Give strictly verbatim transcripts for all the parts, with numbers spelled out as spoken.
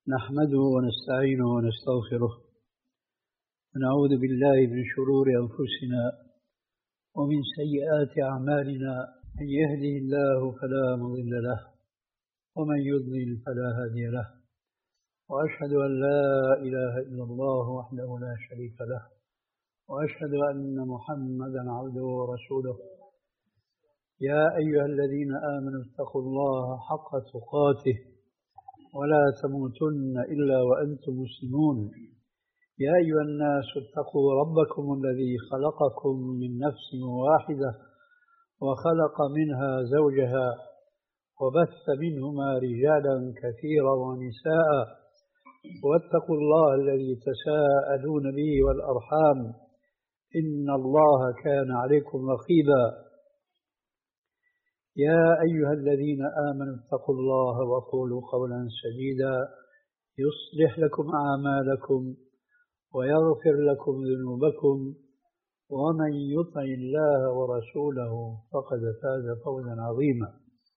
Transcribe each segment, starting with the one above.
نحمده ونستعينه ونستغفره ونعوذ بالله من شرور أنفسنا ومن سيئات أعمالنا. من يهده الله فلا مضل له ومن يضلل فلا هادي له، وأشهد أن لا إله إلا الله وحده لا شريك له، وأشهد أن محمدا عبده ورسوله. يا أيها الذين آمنوا اتقوا الله حق تقاته ولا تموتن إلا وأنتم مسلمون. يا أيها الناس اتقوا ربكم الذي خلقكم من نفس واحدة وخلق منها زوجها وبث منهما رجالا كثيرا ونساء، واتقوا الله الذي تساءلون به والأرحام إن الله كان عليكم رقيبا. يا أيها الذين آمنوا اتقوا الله وقولوا قولا سديدا يصلح لكم أعمالكم ويغفر لكم ذنوبكم، ومن يطع الله ورسوله فقد فاز فوزا عظيما.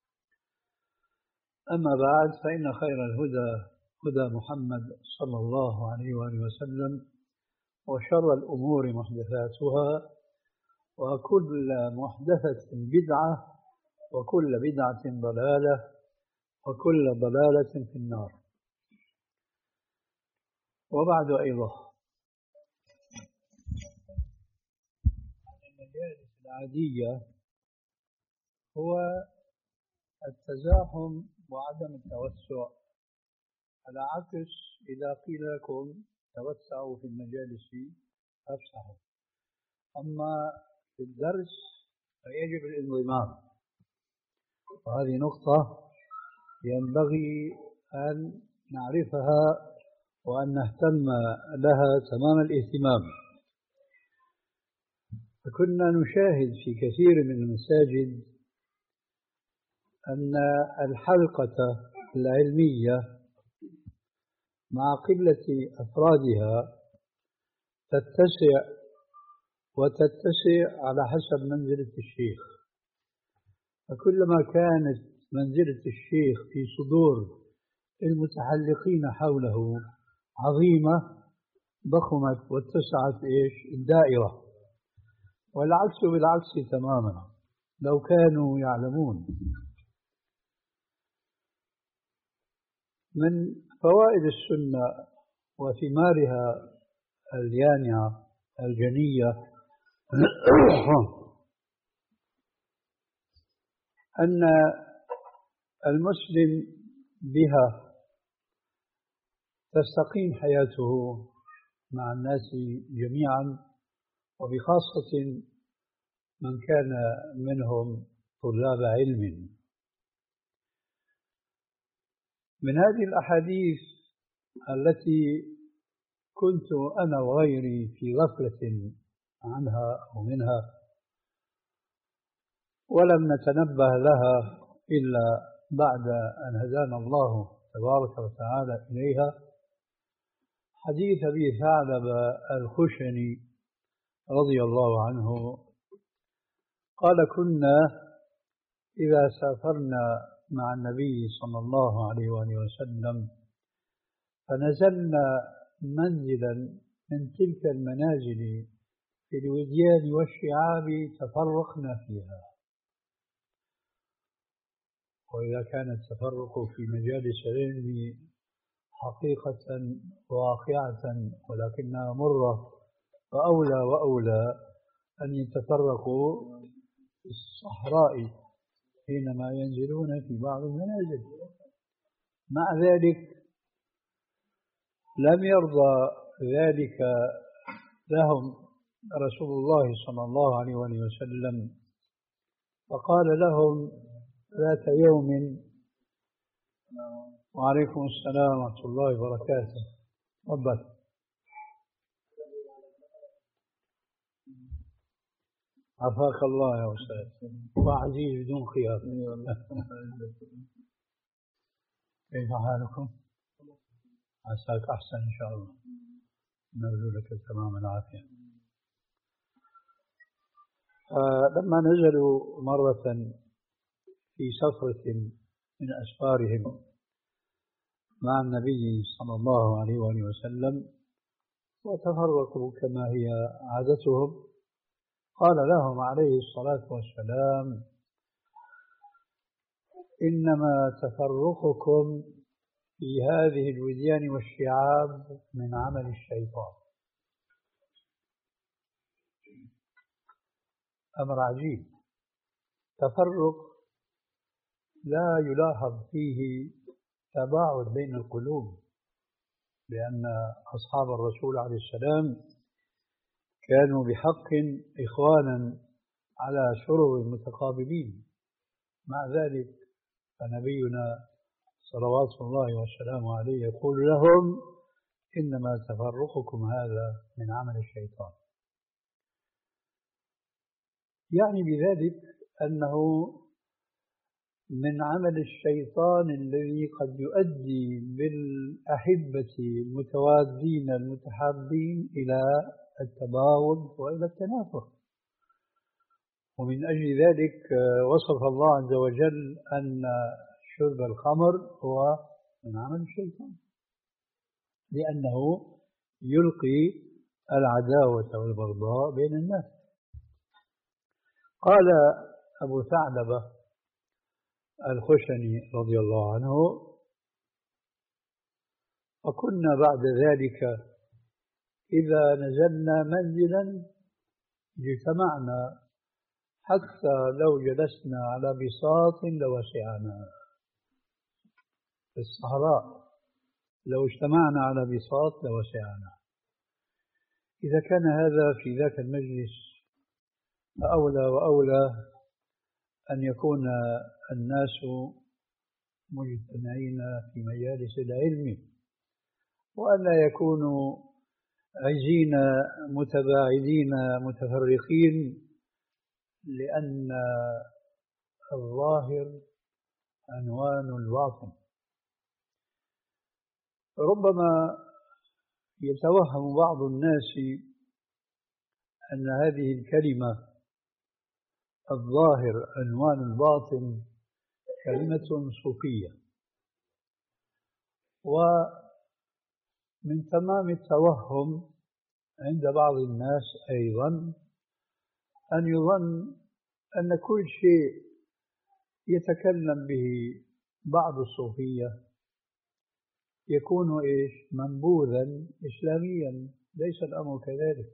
أما بعد، فإن خير الهدى هدى محمد صلى الله عليه وآله وسلم، وشر الأمور محدثاتها، وكل محدثة بدعة، وكل بدعة ضلالة، وكل ضلالة في النار. وبعد أيضا، المجالس العادية هو التزاحم وعدم التوسع، على عكس إذا قيل لكم توسعوا في المجالس أفسحوا. أما في الدرس فيجب الانضمام، وهذه نقطة ينبغي أن نعرفها وأن نهتم لها تمام الاهتمام. فكنا نشاهد في كثير من المساجد أن الحلقة العلمية مع قلة أفرادها تتسع وتتسع على حسب منزلة الشيخ. فكلما كانت منزلة الشيخ في صدور المتحلقين حوله عظيمة ضخمت واتسعت إيش الدائرة، والعكس بالعكس تماما لو كانوا يعلمون. من فوائد السنة وثمارها اليانعة الجنية أن المسلم بها تستقيم حياته مع الناس جميعا، وبخاصة من كان منهم طلاب علم. من هذه الأحاديث التي كنت أنا وغيري في غفلة عنها أو منها ولم نتنبه لها إلا بعد أن هدانا الله تبارك وتعالى إليها، حديث أبي ثعلب الخشني رضي الله عنه قال: كنا إذا سافرنا مع النبي صلى الله عليه وآله وسلم فنزلنا منزلا من تلك المنازل في الوديان والشعاب تفرقنا فيها. وإذا كان التفرق في مجالس العلم حقيقة واقعة ولكنها مرة، فأولى وأولى أن يتفرقوا في الصحراء حينما ينزلون في بعض المنازل. مع ذلك لم يرضى ذلك لهم رسول الله صلى الله عليه وسلم، فقال لهم ذات يوم: وعليكم السلام ورحمة الله وبركاته، تفضل. عافاك الله يا أستاذ، وعزيز بدون خيار. كيف حالكم؟ عساك أحسن إن شاء الله، نرجو لك تمام العافية. لما نزلوا مرة في سفرة من أسفارهم مع النبي صلى الله عليه وآله وسلم وتفرقوا كما هي عادتهم. قال لهم عليه الصلاة والسلام: إنما تفرقكم في هذه الوديان والشعاب من عمل الشيطان. أمر عجيب، تفرق لا يلاحظ فيه تباعد بين القلوب، لأن أصحاب الرسول عليه السلام كانوا بحق إخوانا على سرر متقابلين. مع ذلك فنبينا صلوات الله وسلامه عليه يقول لهم: إنما تفرقكم هذا من عمل الشيطان. يعني بذلك أنه من عمل الشيطان الذي قد يؤدي بالأحبة المتوادين المتحابين إلى التباغض وإلى التنافر. ومن أجل ذلك وصف الله عز وجل أن شرب الخمر هو من عمل الشيطان، لأنه يلقي العداوة والبغضاء بين الناس. قال أبو ثعلبة الخشني رضي الله عنه: وكنا بعد ذلك إذا نزلنا منزلا اجتمعنا حتى لو جلسنا على بساط لوسعنا. في الصحراء لو اجتمعنا على بساط لوسعنا. إذا كان هذا في ذاك المجلس فأولى وأولى أن يكون الناس مجتمعين في مجالس العلم، وأن لا يكونوا عزين متباعدين متفرقين، لأن الظاهر عنوان الباطن. ربما يتوهم بعض الناس أن هذه الكلمة الظاهر عنوان الباطن كلمة صوفية، ومن تمام التوهم عند بعض الناس أيضا أن يظن أن كل شيء يتكلم به بعض الصوفية يكون إيش منبوذا إسلاميا. ليس الأمر كذلك.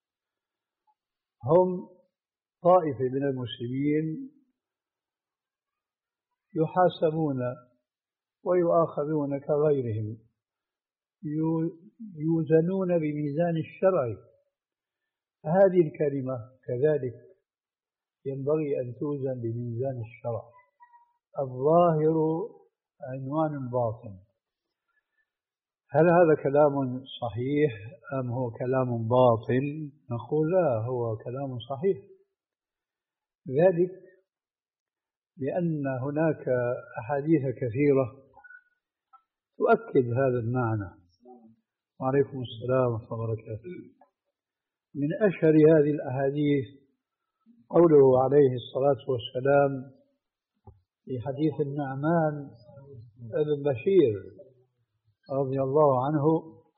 هم طائفة من المسلمين يحاسبون ويؤاخذون كغيرهم، يوزنون بميزان الشرع. هذه الكلمة كذلك ينبغي أن توزن بميزان الشرع. الظاهر عنوان الباطن. هل هذا كلام صحيح أم هو كلام باطل؟ نقول لا، هو كلام صحيح. ذلك لأن هناك أحاديث كثيرة تؤكد هذا المعنى. وعليكم السلام ورحمة الله وبركاته. من أشهر هذه الأحاديث قوله عليه الصلاة والسلام في حديث النعمان بن بشير رضي الله عنه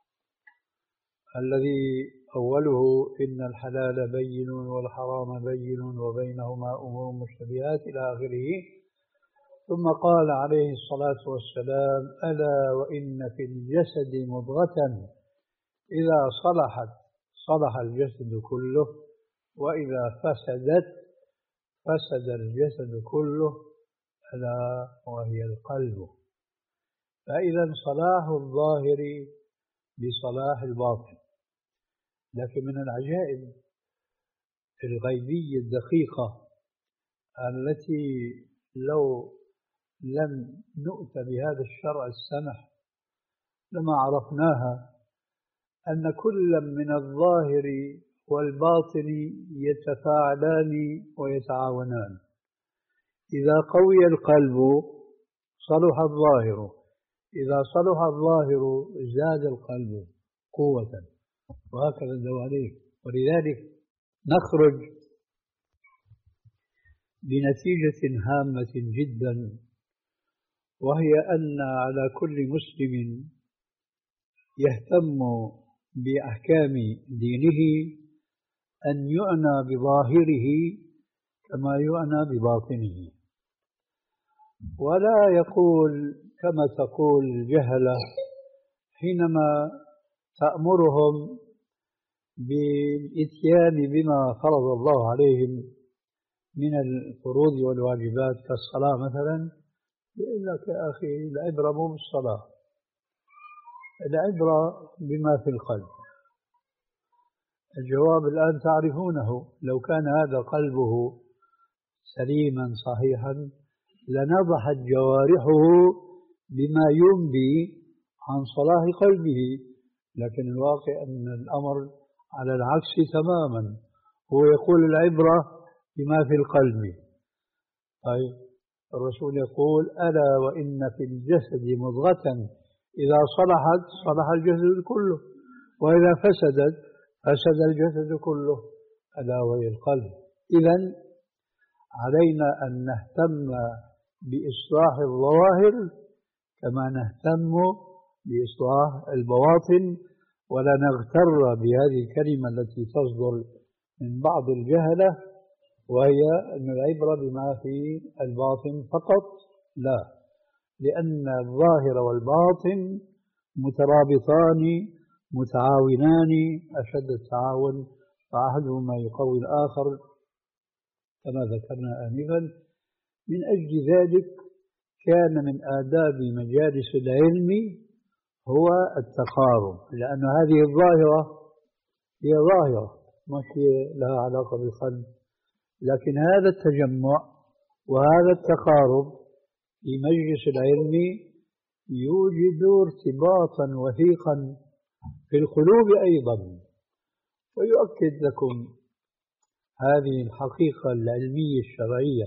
الذي أوله: إن الحلال بين والحرام بين وبينهما أمور مشتبهات إلى آخره. ثم قال عليه الصلاة والسلام: ألا وإن في الجسد مضغة إذا صلحت صلح الجسد كله وإذا فسدت فسد الجسد كله، ألا وهي القلب. فإذا صلاح الظاهر بصلاح الباطن. لكن من العجائب الغيبية الدقيقة التي لو لم نؤت بهذا الشرع السمح لما عرفناها، أن كل من الظاهر والباطن يتفاعلان ويتعاونان. إذا قوي القلب صلح الظاهر، إذا صلح الظاهر زاد القلب قوة، وهكذا الدواليك. ولذلك نخرج بنتيجة هامة جدا، وهي أن على كل مسلم يهتم بأحكام دينه أن يعنى بظاهره كما يعنى بباطنه، ولا يقول كما تقول الجهلة حينما تأمرهم بالإتيان بما فرض الله عليهم من الفروض والواجبات كالصلاة مثلا، يقول لك يا أخي العبرة مو بالصلاة، العبرة بما في القلب. الجواب الآن تعرفونه، لو كان هذا قلبه سليما صحيحا لنضحت جوارحه بما ينبي عن صلاح قلبه، لكن الواقع أن الأمر على العكس تماما، هو يقول العبرة بما في القلب. طيب الرسول يقول ألا وإن في الجسد مضغة إذا صلحت صلح الجسد كله، وإذا فسدت فسد الجسد كله، ألا وهي القلب. إذن علينا أن نهتم بإصلاح الظواهر كما نهتم بإصلاح البواطن، ولا نغتر بهذه الكلمة التي تصدر من بعض الجهلة وهي أن العبرة بما في الباطن فقط، لا، لأن الظاهر والباطن مترابطان متعاونان أشد التعاون، فأحدهما يقوي الآخر كما ذكرنا آنفا. من أجل ذلك كان من آداب مجالس العلم هو التقارب، لأن هذه الظاهرة هي ظاهرة مش لها علاقة بالقلب، لكن هذا التجمع وهذا التقارب في مجلس العلم يوجد ارتباطا وثيقا في القلوب أيضا. ويؤكد لكم هذه الحقيقة العلمية الشرعية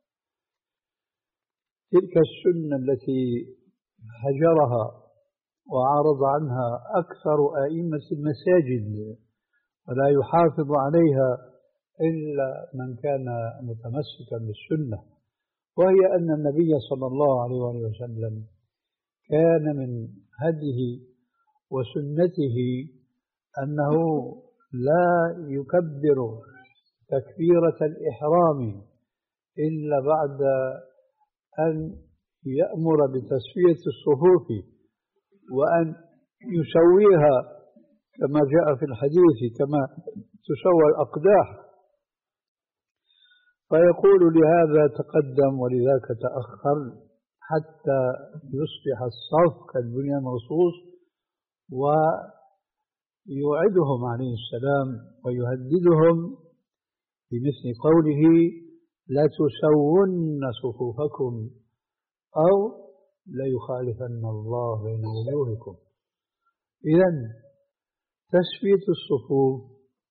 تلك السنة التي هجرها وعارض عنها أكثر أئمة المساجد ولا يحافظ عليها إلا من كان متمسكا بالسنة، وهي أن النبي صلى الله عليه وسلم كان من هديه وسنته أنه لا يكبر تكبيرة الإحرام إلا بعد أن يأمر بتسوية الصفوف وأن يسويها كما جاء في الحديث كما تسوى الأقداح، فيقول لهذا تقدم ولذاك تأخر حتى يصبح الصف كالبنيان المرصوص، ويوعدهم عليه السلام ويهددهم بمثل قوله لا تسون صفوفكم أو ليخالفن الله بين وجوهكم. إذن تسوية الصفوف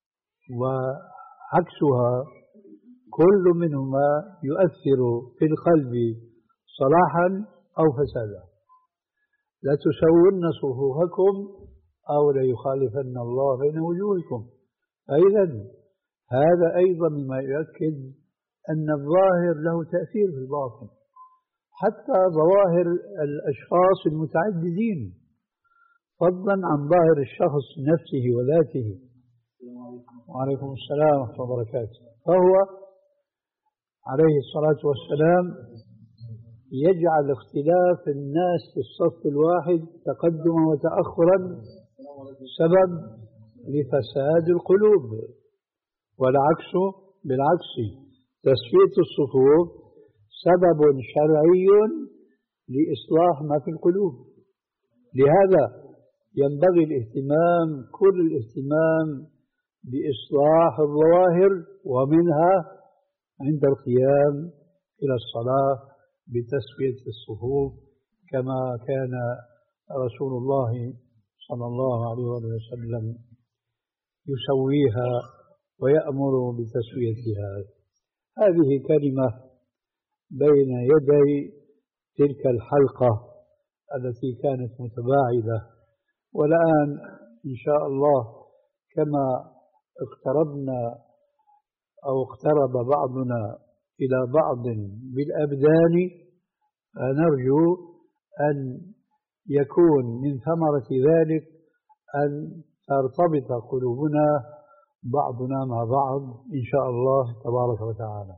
وعكسها كل منهما يؤثر في القلب صلاحا أو فسادا. لا تسون صفوفكم أو ليخالفن الله بين وجوهكم. فإذا هذا أيضا مما يؤكد أن الظاهر له تأثير في الباطن، حتى ظواهر الأشخاص المتعددين فضلا عن ظاهر الشخص نفسه وذاته. وعليكم السلام ورحمة الله وبركاته. فهو عليه الصلاة والسلام يجعل اختلاف الناس في الصف الواحد تقدما وتأخرا سبب لفساد القلوب، والعكس بالعكس، تسوية الصفوف سبب شرعي لإصلاح ما في القلوب. لهذا ينبغي الاهتمام كل الاهتمام بإصلاح الظواهر، ومنها عند القيام إلى الصلاة بتسوية الصفوف كما كان رسول الله صلى الله عليه وسلم يسويها ويأمر بتسويتها. هذه كلمة بين يدي تلك الحلقة التي كانت متباعدة، والآن إن شاء الله كما اقتربنا أو اقترب بعضنا إلى بعض بالأبدان، نرجو أن يكون من ثمرة ذلك أن ترتبط قلوبنا بعضنا مع بعض إن شاء الله تبارك وتعالى.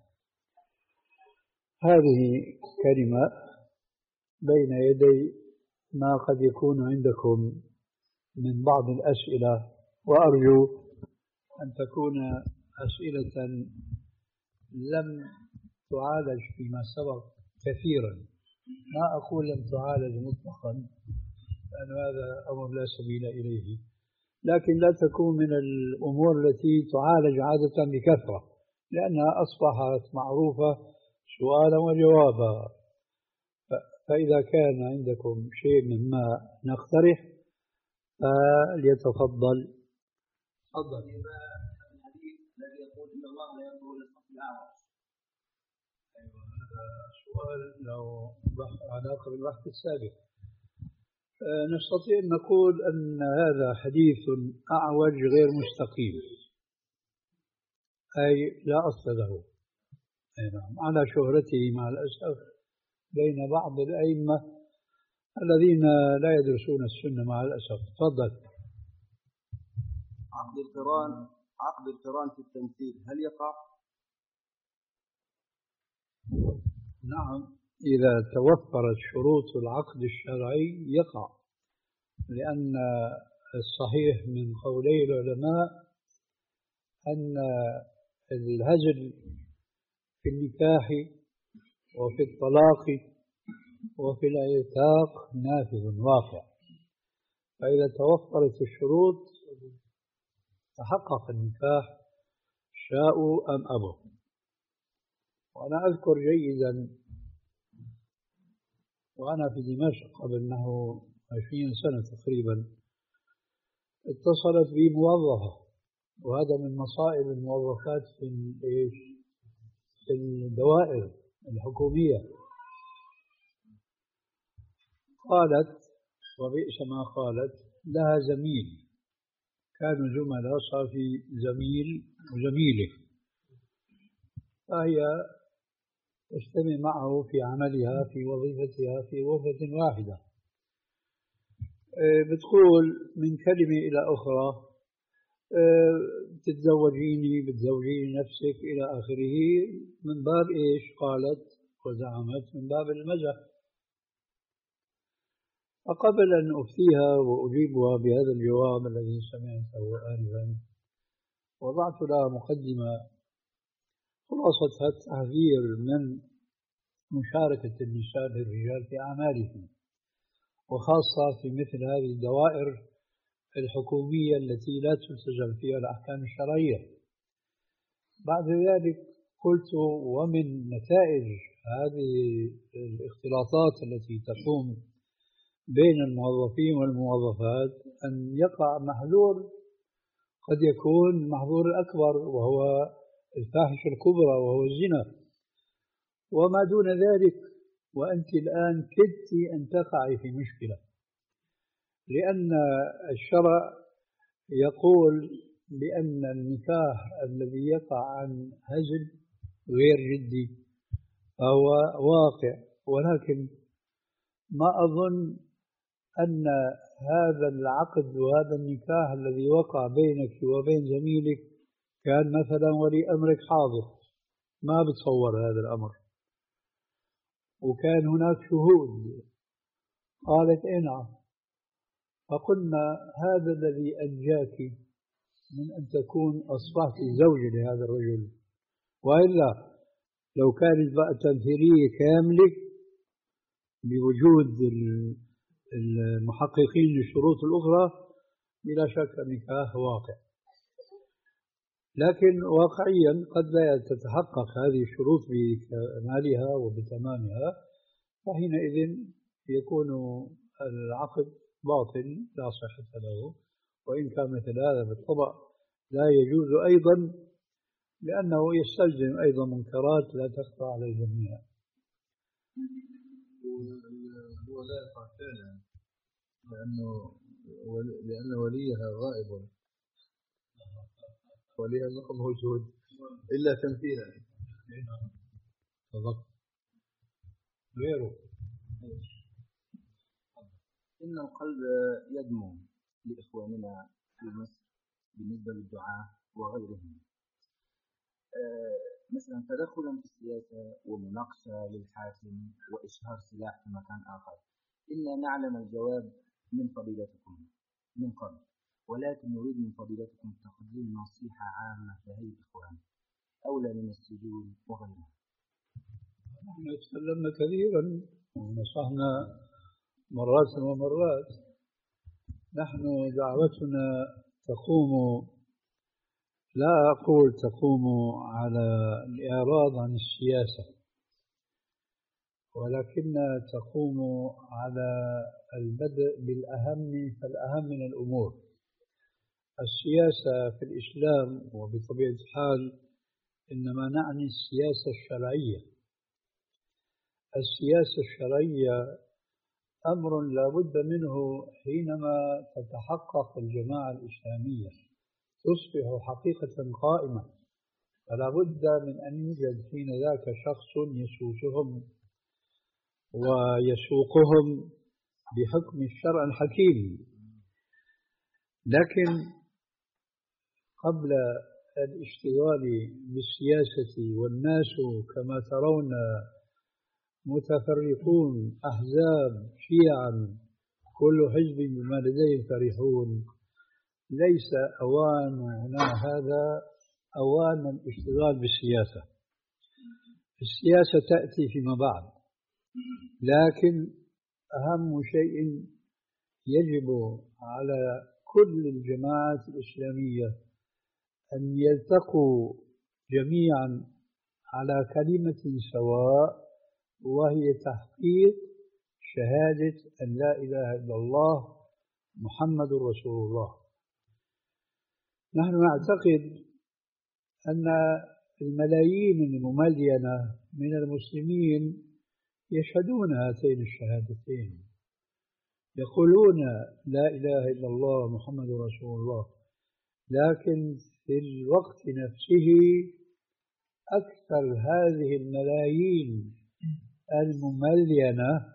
هذه كلمة بين يدي ما قد يكون عندكم من بعض الأسئلة، وأرجو أن تكون أسئلة لم تعالج فيما سبق كثيرا. ما أقول لم تعالج مطلقا لأن هذا أمر لا سبيل إليه، لكن لا تكون من الأمور التي تعالج عادة بكثرة، لأنها أصبحت معروفة سؤالا وجوابا. فإذا كان عندكم شيء مما نقترح فليتفضل. تفضل. الحديث الذي يقول إن الله لا ينظر إلى الصف الأعرج. أيوة، هذا سؤال له علاقة بالبحث السابق. نستطيع أن نقول أن هذا حديث أعوج غير مستقيم، أي لا أصل له. أي نعم، على شهرته مع الأسف بين بعض الأئمة الذين لا يدرسون السنة مع الأسف. تفضل. عقد القران عقد القران في التمثيل هل يقع؟ نعم، إذا توفرت شروط العقد الشرعي يقع، لأن الصحيح من قولي العلماء أن الهزل في النكاح وفي الطلاق وفي العتاق نافذ واقع. فإذا توفرت الشروط تحقق النكاح شاءوا أم أبوا. وأنا أذكر جيدا وأنا في دمشق قبل نحو عشرين سنة تقريبا اتصلت بي موظفة، وهذا من مصائب الموظفات في في الدوائر الحكومية. قالت وبئس ما قالت، لها زميل كانوا زملاء، صار في زميل وزميله، فهي تجتمع معه في عملها في وظيفتها في غرفة واحدة. بتقول من كلمة إلى أخرى بتتزوجيني بتزوجيني نفسك إلى آخره، من باب إيش؟ قالت وزعمت من باب المزح. فقبل أن أفتيها وأجيبها بهذا الجواب الذي سمعته آنفا، وضعت لها مقدمة خلاصتها التحذير من مشاركة النساء للرجال في أعمالهم، وخاصة في مثل هذه الدوائر الحكومية التي لا تلتزم فيها الأحكام الشرعية. بعد ذلك قلت ومن نتائج هذه الاختلاطات التي تقوم بين الموظفين والموظفات أن يقع محذور قد يكون محظور الأكبر، وهو الفاحشة الكبرى وهو الزنا، وما دون ذلك. وأنت الآن كدت أن تقعي في مشكلة، لأن الشرع يقول بأن النكاح الذي يقع عن هزل غير جدي فهو واقع، ولكن ما أظن أن هذا العقد وهذا النكاح الذي وقع بينك وبين زميلك كان مثلا ولي أمرك حاضر، ما بتصور هذا الأمر، وكان هناك شهود. قالت إيه نعم. فقلنا هذا الذي أنجاك من أن تكون أصبحت زوجة لهذا الرجل، وإلا لو كانت بقى تمثيلية كاملة بوجود المحققين للشروط الأخرى بلا شك النكاح واقع. لكن واقعيا قد لا تتحقق هذه الشروط بكمالها وبتمامها، فحينئذ يكون العقد باطل لا صحة له، وإن كان مثل هذا بالطبع لا يجوز أيضا، لأنه يستلزم أيضا منكرات لا تخفى على الجميع. هو لا يقع فعلا لأنه لأن وليها غائب، وليها نقم موجود إلا تمثيلا. بالضبط. غيره إن القلب يدمو لإخواننا في مصر بالنسبة للدعاة وغيرهم، مثلا تدخلا في السياسة ومناقشة للحاكم وإشهار سلاح في مكان آخر. إنا نعلم الجواب من فضيلتكم من قبل، ولكن نريد من فضيلتكم تقديم نصيحة عامة لهذه الإخوان أولى من السجون وغيرها. نحن تكلمنا كثيرا ونصحنا مرات ومرات. نحن دعوتنا تقوم، لا أقول تقوم على الإعراض عن السياسة، ولكنها تقوم على البدء بالأهم فالأهم من الأمور. السياسة في الإسلام وبطبيعة الحال إنما نعني السياسة الشرعية. السياسة الشرعية أمر لا بد منه حينما تتحقق الجماعة الإسلامية تصبح حقيقة قائمة، فلا بد من أن يوجد حين ذاك شخص يسوسهم ويسوقهم بحكم الشرع الحكيم. لكن قبل الاشتغال بالسياسة والناس كما ترون متفرقون أحزاب شيعا كل حزب بما لديهم فرحون، ليس أواننا هذا أوان الاشتغال بالسياسة. السياسة تأتي فيما بعد، لكن أهم شيء يجب على كل الجماعات الإسلامية أن يلتقوا جميعا على كلمة سواء، وهي تحقيق شهادة أن لا إله إلا الله محمد رسول الله. نحن نعتقد أن الملايين المملينة من المسلمين يشهدون هاتين الشهادتين، يقولون لا إله إلا الله محمد رسول الله، لكن في الوقت نفسه أكثر هذه الملايين المملينة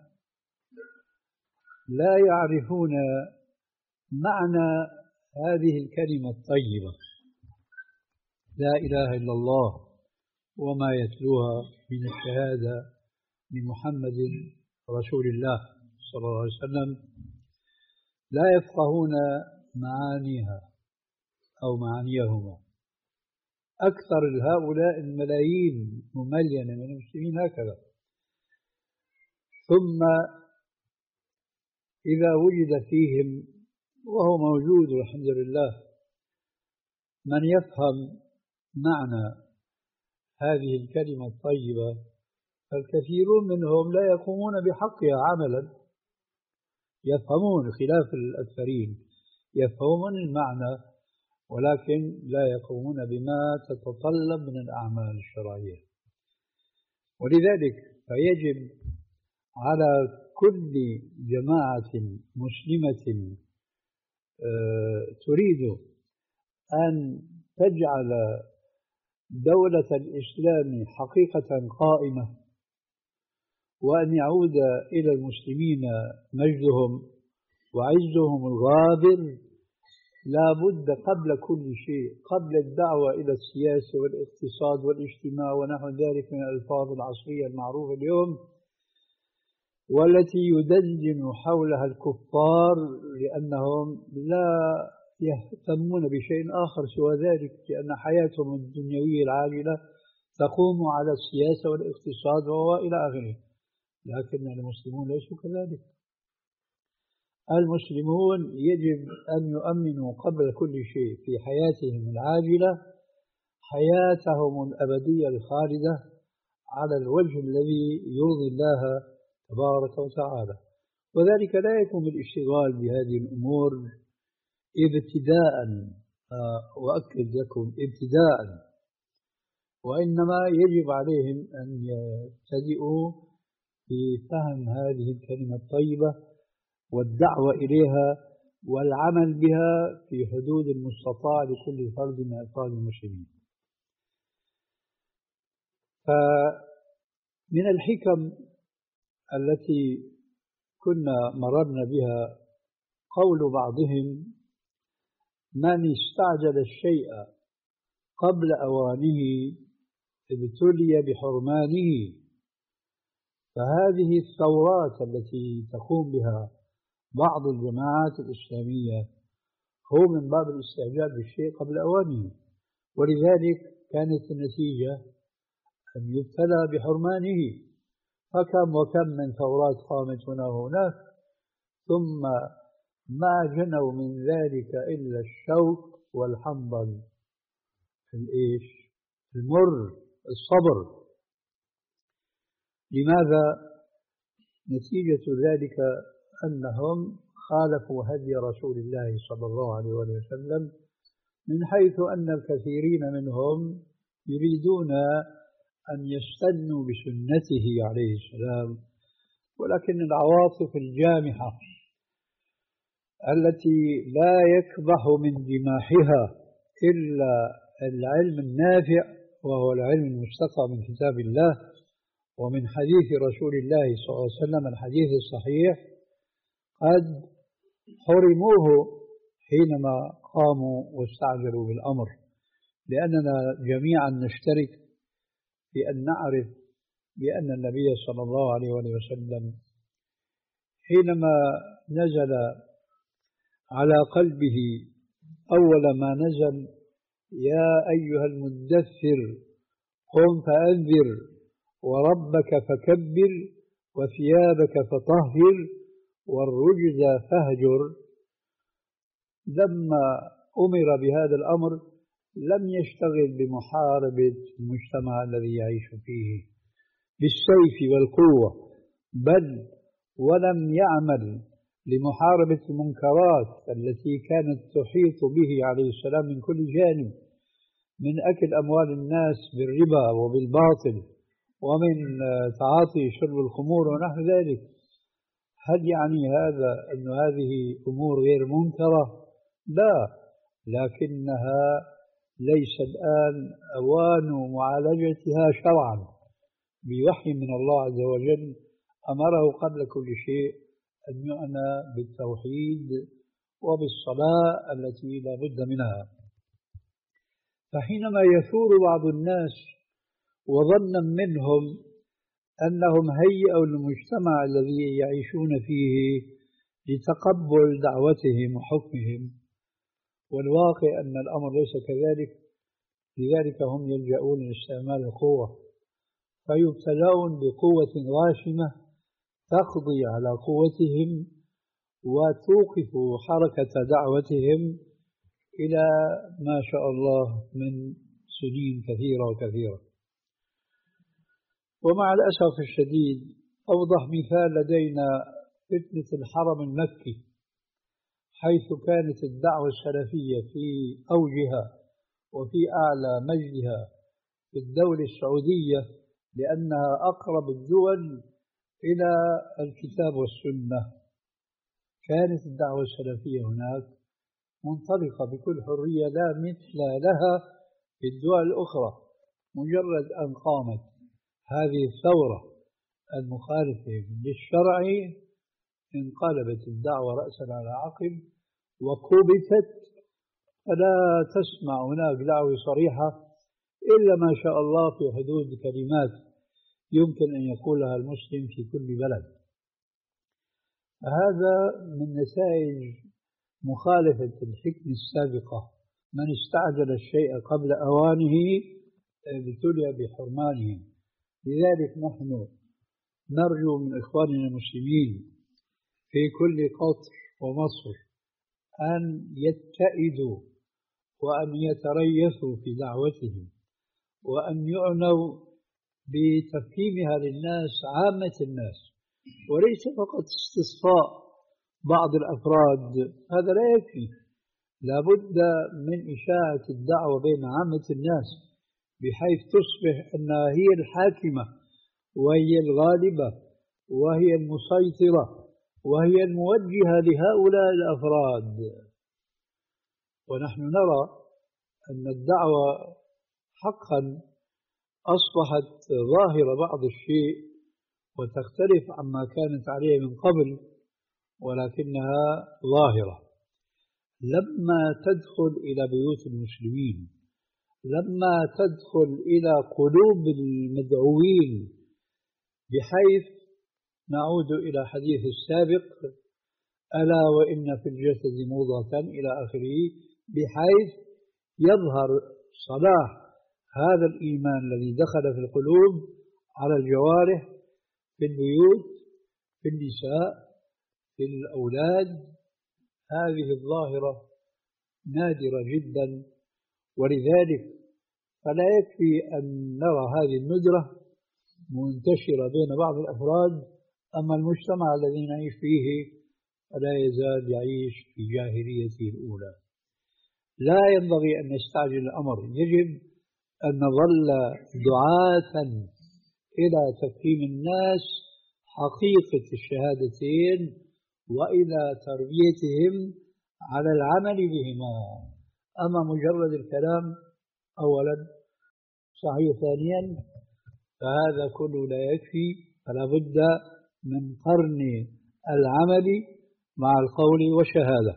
لا يعرفون معنى هذه الكلمة الطيبة لا إله إلا الله وما يتلوها من الشهادة لمحمد رسول الله صلى الله عليه وسلم، لا يفقهون معانيها أو معانيهما. أكثر هؤلاء الملايين مملينة من المسلمين هكذا. ثم إذا وجد فيهم، وهو موجود الحمد لله، من يفهم معنى هذه الكلمة الطيبة، فالكثيرون منهم لا يقومون بحقها عملا، يفهمون خلاف الأكثرين، يفهمون المعنى ولكن لا يقومون بما تتطلب من الأعمال الشرعية. ولذلك فيجب على كل جماعة مسلمة تريد أن تجعل دولة الإسلام حقيقة قائمة وأن يعود إلى المسلمين مجدهم وعزهم الغابر، لا بد قبل كل شيء، قبل الدعوة إلى السياسة والاقتصاد والاجتماع ونحو ذلك من الألفاظ العصرية المعروفة اليوم والتي يدندن حولها الكفار لأنهم لا يهتمون بشيء آخر سوى ذلك، لأن حياتهم الدنيوية العاجلة تقوم على السياسة والاقتصاد وإلى آخره. لكن المسلمون ليسوا كذلك. المسلمون يجب أن يؤمنوا قبل كل شيء في حياتهم العاجلة حياتهم الأبدية الخالدة على الوجه الذي يرضي الله تبارك وتعالى، وذلك لا يكون بالاشتغال بهذه الأمور ابتداء، وأكد لكم ابتداء، وإنما يجب عليهم أن يبتدئوا بفهم هذه الكلمة الطيبة والدعوة إليها والعمل بها في حدود المستطاع لكل فرد من أفراد المسلمين. فمن الحكم التي كنا مررنا بها قول بعضهم: من استعجل الشيء قبل أوانه ابتلي بحرمانه. فهذه الثورات التي تقوم بها بعض الجماعات الإسلامية هو من باب الاستعجال بالشيء قبل أوانه، ولذلك كانت النتيجة أن يبتلى بحرمانه. فكم وكم من ثورات قامت هنا وهناك، ثم ما جنوا من ذلك إلا الشوك والحنظل، الإيش؟ المر، الصبر. لماذا؟ نتيجة ذلك أنهم خالفوا هدي رسول الله صلى الله عليه وسلم، من حيث أن الكثيرين منهم يريدون أن يستنوا بسنته عليه السلام، ولكن العواطف الجامحة التي لا يكبح من جماحها إلا العلم النافع، وهو العلم المستقى من كتاب الله ومن حديث رسول الله صلى الله عليه وسلم الحديث الصحيح، قد حرموه حينما قاموا واستعجلوا بالأمر. لأننا جميعا نشترك في أن نعرف بأن النبي صلى الله عليه وسلم حينما نزل على قلبه أول ما نزل: يا أيها المدثر قم فأنذر وربك فكبر وثيابك فطهر والرجز فاهجر، لما أمر بهذا الأمر لم يشتغل بمحاربة المجتمع الذي يعيش فيه بالسيف والقوة، بل ولم يعمل لمحاربة المنكرات التي كانت تحيط به عليه السلام من كل جانب، من أكل أموال الناس بالربا وبالباطل، ومن تعاطي شرب الخمور ونحو ذلك. هل يعني هذا أن هذه أمور غير منكرة؟ لا، لكنها ليس الآن أوان معالجتها شرعا بوحي من الله عز وجل. أمره قبل كل شيء أن يعنى بالتوحيد وبالصلاة التي لا بد منها. فحينما يثور بعض الناس وظنا منهم أنهم هيئوا المجتمع الذي يعيشون فيه لتقبل دعوتهم وحكمهم، والواقع أن الأمر ليس كذلك، لذلك هم يلجؤون لاستعمال القوة، فيبتلون بقوة غاشمة تقضي على قوتهم وتوقف حركة دعوتهم إلى ما شاء الله من سنين كثيرة وكثيرة. ومع الأسف الشديد أوضح مثال لدينا فتنة الحرم المكي، حيث كانت الدعوة السلفية في أوجها وفي أعلى مجدها في الدولة السعودية، لأنها أقرب الدول إلى الكتاب والسنة. كانت الدعوة السلفية هناك منطلقة بكل حرية لا مثل لها في الدول الأخرى. مجرد أن قامت هذه الثورة المخالفة للشرع انقلبت الدعوة رأسا على عقب وكبتت، فلا تسمع هناك دعوة صريحة إلا ما شاء الله في حدود كلمات يمكن أن يقولها المسلم في كل بلد. هذا من نتائج مخالفة الحكمة السابقة: من استعجل الشيء قبل أوانه ابتلي بحرمانه. لذلك نحن نرجو من إخواننا المسلمين في كل قطر ومصر أن يتئدوا وأن يتريثوا في دعوتهم، وأن يعنوا بتفهيمها للناس عامة الناس، وليس فقط استصفاء بعض الأفراد. هذا لا يكفي، لابد من إشاعة الدعوة بين عامة الناس بحيث تصبح أنها هي الحاكمة وهي الغالبة وهي المسيطرة وهي الموجهة لهؤلاء الأفراد. ونحن نرى أن الدعوة حقا أصبحت ظاهرة بعض الشيء، وتختلف عما كانت عليه من قبل، ولكنها ظاهرة. لما تدخل إلى بيوت المسلمين، لما تدخل إلى قلوب المدعوين، بحيث نعود إلى حديث السابق ألا وإن في الجسد مضغة إلى آخره، بحيث يظهر صلاح هذا الإيمان الذي دخل في القلوب على الجوارح، في البيوت، في النساء، في الأولاد. هذه الظاهرة نادرة جدا، ولذلك فلا يكفي أن نرى هذه الندرة منتشرة بين بعض الأفراد، أما المجتمع الذي نعيش فيه فلا يزال يعيش في جاهليته الأولى. لا ينبغي أن نستعجل الأمر، يجب أن نظل دعاة إلى تفهيم الناس حقيقة الشهادتين وإلى تربيتهم على العمل بهما. أما مجرد الكلام أولا صحيح، ثانيا فهذا كله لا يكفي، فلا بد من قرن العمل مع القول والشهادة.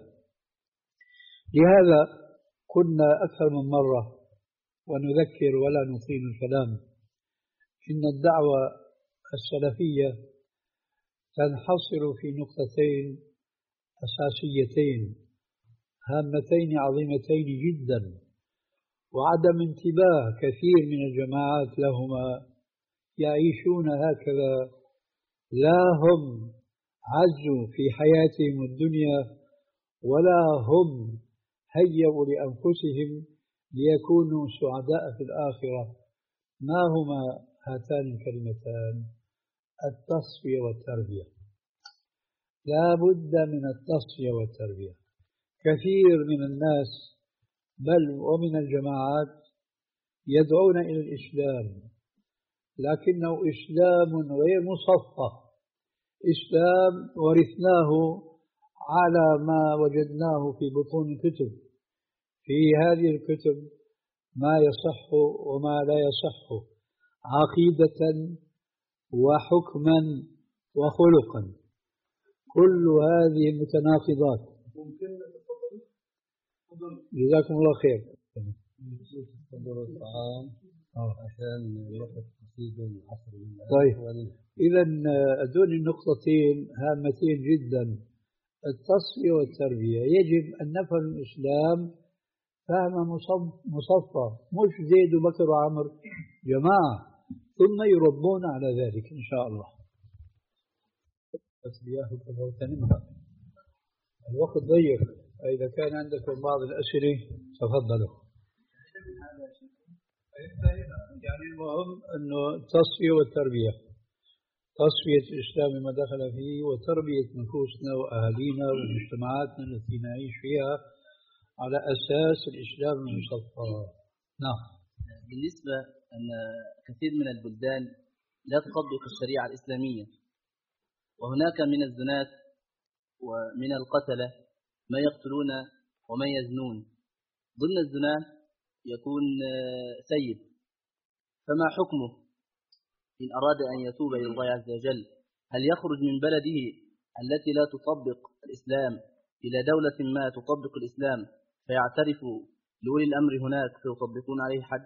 لهذا كنا أكثر من مرة ونذكر ولا نطيل الكلام إن الدعوة السلفية تنحصر في نقطتين أساسيتين هامتين عظيمتين جدا، وعدم انتباه كثير من الجماعات لهما. يعيشون هكذا، لا هم عزوا في حياتهم الدنيا ولا هم هيئوا لأنفسهم ليكونوا سعداء في الآخرة. ما هما هاتان الكلمتان؟ التصفية والتربية. لا بد من التصفية والتربية. كثير من الناس بل ومن الجماعات يدعون إلى الإسلام، لكنه إسلام غير مصفى، إسلام ورثناه على ما وجدناه في بطون الكتب. في هذه الكتب ما يصح وما لا يصح، عقيدة وحكما وخلقا، كل هذه المتناقضات. جزاكم الله خير. عشان يوقف تصيب العصر. طيب، إذا هذول النقطتين هامتين جدا، التصفية والتربية. يجب أن نفهم الإسلام فهم مصفى، مش زيد وبكر وعمر، جماعة، ثم يربون على ذلك إن شاء الله. بس بياخذ تنمها الوقت ضيق، فإذا كان عندكم بعض الأسئلة تفضلوا. يعني المهم أنه التصفية والتربية، تصفية الإسلام ما دخل فيه، وتربية نفوسنا وأهالينا ومجتمعاتنا التي نعيش فيها على أساس الإسلام المصفى. نعم. بالنسبة أن كثير من البلدان لا تطبق الشريعة الإسلامية، وهناك من الزنات ومن القتلة ما يقتلون وما يزنون. ضمن الزنا يكون سيد، فما حكمه إن أراد أن يتوب إلى الله عز وجل؟ هل يخرج من بلده التي لا تطبق الإسلام إلى دولة ما تطبق الإسلام فيعترف لأولي الأمر هناك فيطبقون عليه حد؟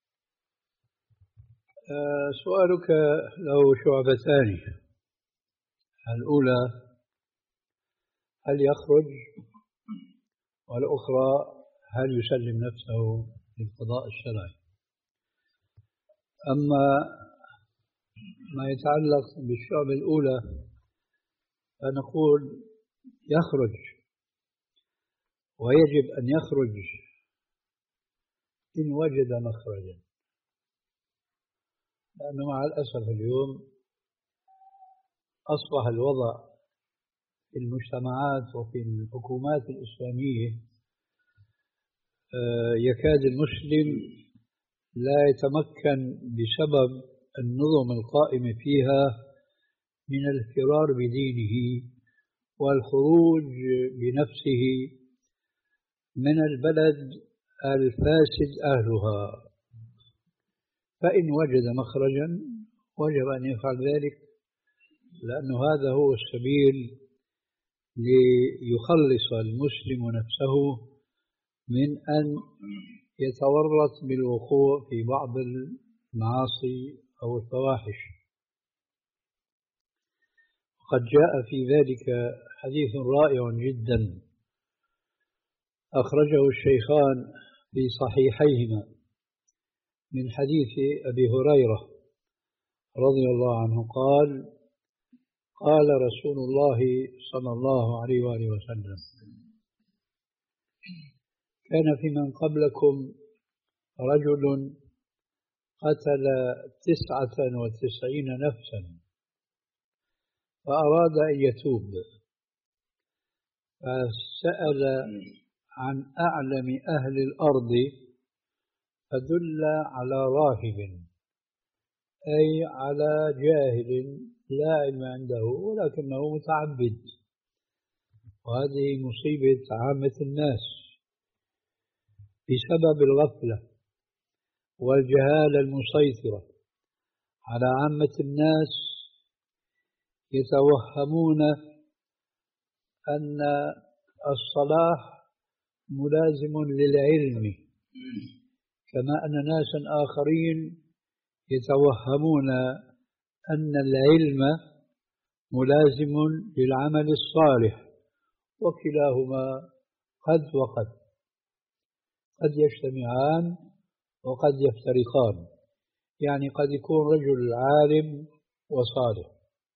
أه سؤالك له شعبتان. الأولى هل يخرج، والأخرى هل يسلم نفسه للقضاء الشرعي. أما ما يتعلق بالشعبة الأولى فنقول يخرج، ويجب أن يخرج إن وجد مخرجا، لأنه مع الأسف اليوم أصبح الوضع في المجتمعات وفي الحكومات الإسلامية يكاد المسلم لا يتمكن بسبب النظم القائمة فيها من الفرار بدينه والخروج بنفسه من البلد الفاسد أهلها. فإن وجد مخرجا وجب أن يفعل ذلك، لأن هذا هو السبيل ليخلص المسلم نفسه من أن يتورط بالوقوع في بعض المعاصي أو الفواحش. قد جاء في ذلك حديث رائع جدا أخرجه الشيخان في صحيحيهما من حديث أبي هريرة رضي الله عنه قال: قال رسول الله صلى الله عليه وآله وسلم: كان في من قبلكم رجل قتل تسعة وتسعين نفسا فأراد أن يتوب، فسأل عن أعلم أهل الأرض فدل على راهب، أي على جاهل لا علم عنده ولكنه متعبد. وهذه مصيبة عامة الناس بسبب الغفلة والجهالة المسيطرة على عامة الناس، يتوهمون أن الصلاح ملازم للعلم، كما أن ناسا آخرين يتوهمون أن العلم ملازم للعمل الصالح، وكلاهما قد وقد قد يجتمعان وقد يفترقان. يعني قد يكون رجل عالم وصالح،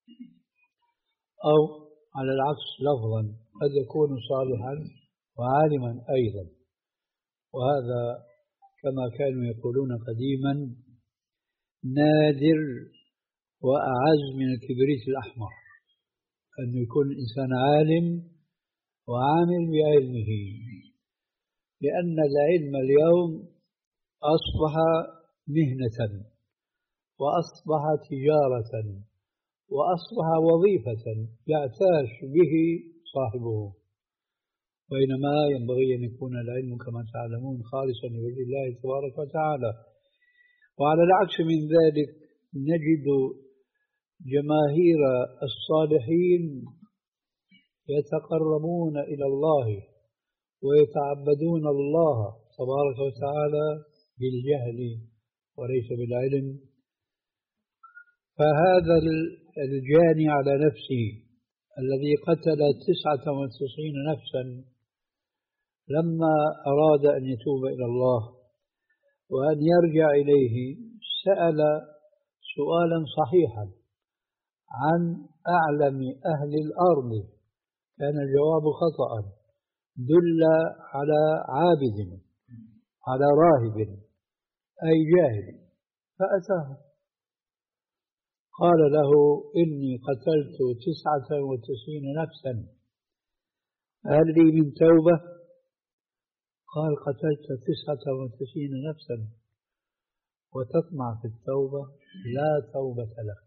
أو على العكس لفظا قد يكون صالحا وعالما أيضا. وهذا كما كانوا يقولون قديما نادر وأعز من الكبريت الأحمر، أن يكون الإنسان عالم وعامل بعلمه، لأن العلم اليوم أصبح مهنة وأصبح تجارة وأصبح وظيفة يعتاش به صاحبه، بينما ينبغي أن يكون العلم كما تعلمون خالصا لوجه الله تبارك وتعالى. وعلى العكس من ذلك نجد جماهير الصالحين يتقربون إلى الله ويتعبدون الله تبارك وتعالى بالجهل وليس بالعلم. فهذا الجاني على نفسه الذي قتل تسعة وتسعين نفسا لما أراد أن يتوب إلى الله وأن يرجع إليه سأل سؤالا صحيحا عن أعلم أهل الأرض، كان الجواب خطأ، دل على عابد على راهب أي جاهل، فأتاه قال له: إني قتلت تسعة وتسعين نفسا، هل لي من توبة؟ قال: قتلت تسعة وتسعين نفسا وتطمع في التوبة؟ لا توبة لك.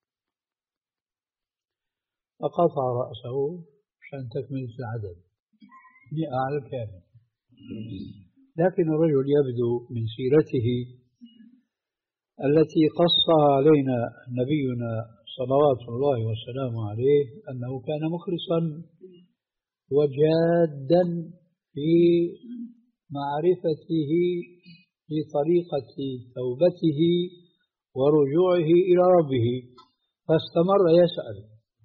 فقطع رأسه عشان تكمل العدد مئة على الكامل. لكن الرجل يبدو من سيرته التي قصها علينا نبينا صلوات الله وسلامه عليه أنه كان مخلصا وجادا في معرفته لطريقة توبته ورجوعه إلى ربه، فاستمر يسأل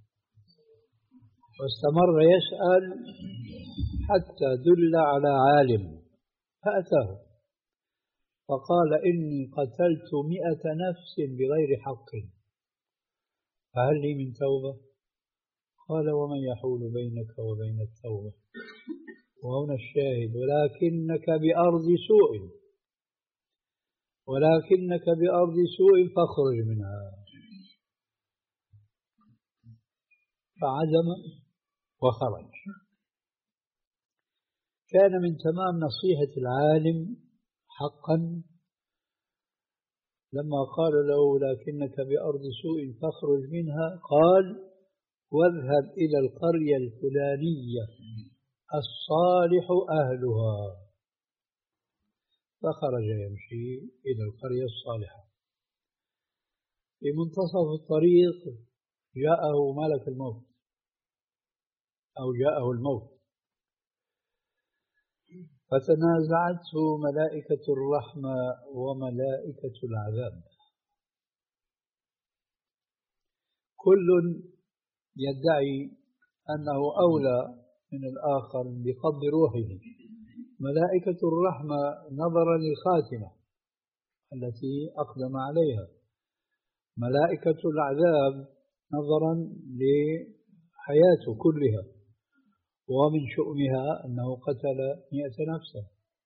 واستمر يسأل حتى دل على عالم فأتاه فقال: إني قتلت مئة نفس بغير حق، فهل لي من توبة؟ قال: ومن يحول بينك وبين التوبة؟ وهنا الشاهد: ولكنك بأرض سوء ولكنك بأرض سوء فاخرج منها. فعزم وخرج. كان من تمام نصيحة العالم حقا لما قال له: لكنك بأرض سوء فاخرج منها، قال: واذهب إلى القرية الفلانية الصالح أهلها. فخرج يمشي إلى القرية الصالحة. في منتصف الطريق جاءه ملك الموت أو جاءه الموت، فتنازعته ملائكة الرحمة وملائكة العذاب، كل يدعي أنه أولى من الآخر بقبض روحه. ملائكة الرحمة نظرا للخاتمة التي أقدم عليها، ملائكة العذاب نظرا لحياته كلها، ومن شؤمها أنه قتل مئة نفسا.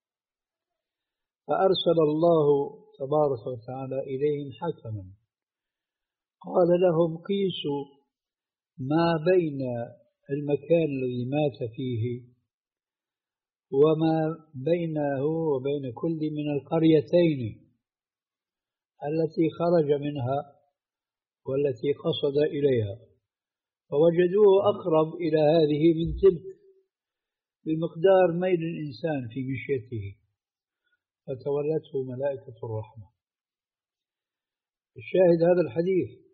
فأرسل الله تبارك وتعالى إليهم حكما قال لهم قيسوا ما بين المكان الذي مات فيه وما بينه وبين كل من القريتين التي خرج منها والتي قصد إليها، فوجدوه أقرب إلى هذه من تلك بمقدار ميل الإنسان في مشيته، فتولته ملائكة الرحمة. الشاهد هذا الحديث